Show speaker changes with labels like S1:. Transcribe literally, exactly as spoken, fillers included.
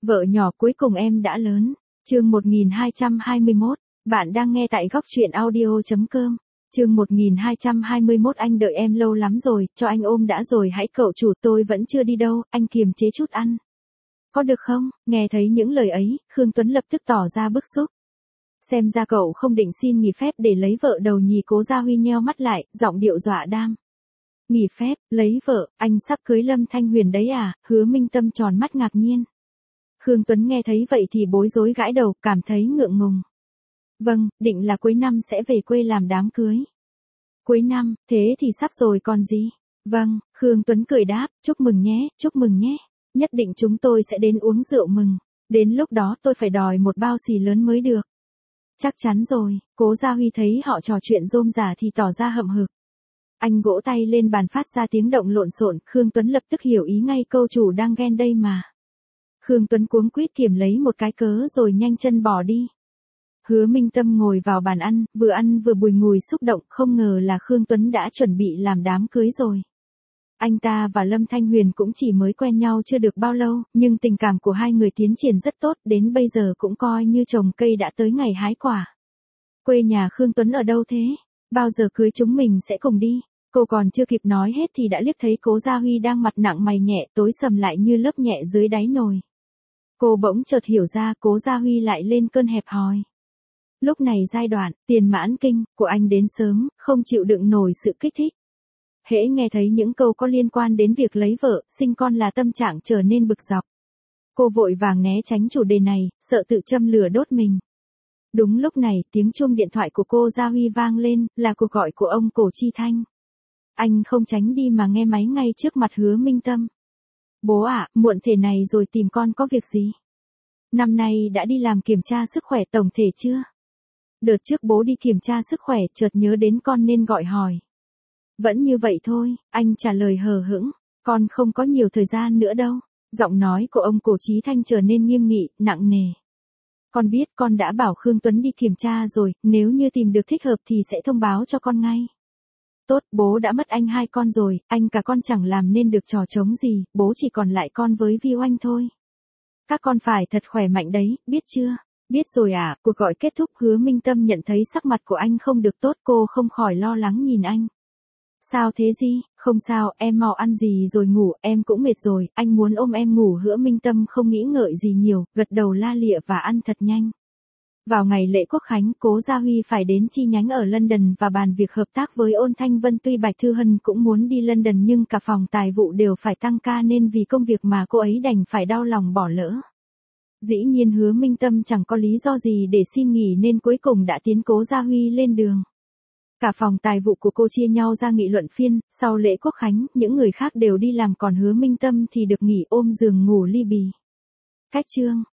S1: Vợ nhỏ cuối cùng em đã lớn. Chương một nghìn hai trăm hai mươi mốt. Bạn đang nghe tại góc truyện audio chấm com. Chương một nghìn hai trăm hai mươi mốt. Anh đợi em lâu lắm rồi, cho anh ôm đã rồi hãy cậu chủ, tôi vẫn chưa đi đâu, anh kiềm chế chút ăn. Có được không? Nghe thấy những lời ấy, Khương Tuấn lập tức tỏ ra bức xúc. Xem ra cậu không định xin nghỉ phép để lấy vợ. Đầu nhì Cố Gia Huy nheo mắt lại, giọng điệu dọa đam. Nghỉ phép, lấy vợ, anh sắp cưới Lâm Thanh Huyền đấy à? Hứa Minh Tâm tròn mắt ngạc nhiên. Khương Tuấn nghe thấy vậy thì bối rối gãi đầu, cảm thấy ngượng ngùng. Vâng, định là cuối năm sẽ về quê làm đám cưới. Cuối năm, thế thì sắp rồi còn gì? Vâng, Khương Tuấn cười đáp, chúc mừng nhé, chúc mừng nhé. Nhất định chúng tôi sẽ đến uống rượu mừng. Đến lúc đó tôi phải đòi một bao xì lớn mới được. Chắc chắn rồi. Cố Gia Huy thấy họ trò chuyện rôm rả thì tỏ ra hậm hực. Anh gỗ tay lên bàn phát ra tiếng động lộn xộn. Khương Tuấn lập tức hiểu ý ngay, câu chủ đang ghen đây mà. Khương Tuấn cuống quýt kiểm lấy một cái cớ rồi nhanh chân bỏ đi. Hứa Minh Tâm ngồi vào bàn ăn, vừa ăn vừa bùi ngùi xúc động, không ngờ là Khương Tuấn đã chuẩn bị làm đám cưới rồi. Anh ta và Lâm Thanh Huyền cũng chỉ mới quen nhau chưa được bao lâu, nhưng tình cảm của hai người tiến triển rất tốt, đến bây giờ cũng coi như trồng cây đã tới ngày hái quả. Quê nhà Khương Tuấn ở đâu thế? Bao giờ cưới chúng mình sẽ cùng đi? Cô còn chưa kịp nói hết thì đã liếc thấy Cố Gia Huy đang mặt nặng mày nhẹ, tối sầm lại như lớp nhẹ dưới đáy nồi. Cô bỗng chợt hiểu ra Cố Gia Huy lại lên cơn hẹp hòi. Lúc này giai đoạn tiền mãn kinh của anh đến sớm, không chịu đựng nổi sự kích thích. Hễ nghe thấy những câu có liên quan đến việc lấy vợ, sinh con là tâm trạng trở nên bực dọc. Cô vội vàng né tránh chủ đề này, sợ tự châm lửa đốt mình. Đúng lúc này, tiếng chuông điện thoại của cô Gia Huy vang lên, là cuộc gọi của ông Cổ Chi Thanh. Anh không tránh đi mà nghe máy ngay trước mặt Hứa Minh Tâm. Bố ạ, muộn thế này rồi tìm con có việc gì? Năm nay đã đi làm kiểm tra sức khỏe tổng thể chưa? Đợt trước bố đi kiểm tra sức khỏe chợt nhớ đến con nên gọi hỏi. Vẫn như vậy thôi, anh trả lời hờ hững, con không có nhiều thời gian nữa đâu. Giọng nói của ông Cổ Chí Thanh trở nên nghiêm nghị, nặng nề. Con biết con đã bảo Khương Tuấn đi kiểm tra rồi, nếu như tìm được thích hợp thì sẽ thông báo cho con ngay. Tốt, bố đã mất anh hai con rồi, anh cả con chẳng làm nên được trò trống gì, bố chỉ còn lại con với Vi Oanh thôi. Các con phải thật khỏe mạnh đấy, biết chưa? Biết rồi à? Cuộc gọi kết thúc, Hứa Minh Tâm nhận thấy sắc mặt của anh không được tốt, cô không khỏi lo lắng nhìn anh. Sao thế gì? Không sao, em mau ăn gì rồi ngủ, em cũng mệt rồi, anh muốn ôm em ngủ. Hứa Minh Tâm không nghĩ ngợi gì nhiều, gật đầu la lịa và ăn thật nhanh. Vào ngày lễ Quốc Khánh, Cố Gia Huy phải đến chi nhánh ở London và bàn việc hợp tác với Ôn Thanh Vân. Tuy Bạch Thư Hân cũng muốn đi London nhưng cả phòng tài vụ đều phải tăng ca nên vì công việc mà cô ấy đành phải đau lòng bỏ lỡ. Dĩ nhiên Hứa Minh Tâm chẳng có lý do gì để xin nghỉ nên cuối cùng đã tiến Cố Gia Huy lên đường. Cả phòng tài vụ của cô chia nhau ra nghị luận phiên, sau lễ Quốc Khánh, những người khác đều đi làm còn Hứa Minh Tâm thì được nghỉ ôm giường ngủ li bì. Cách chương.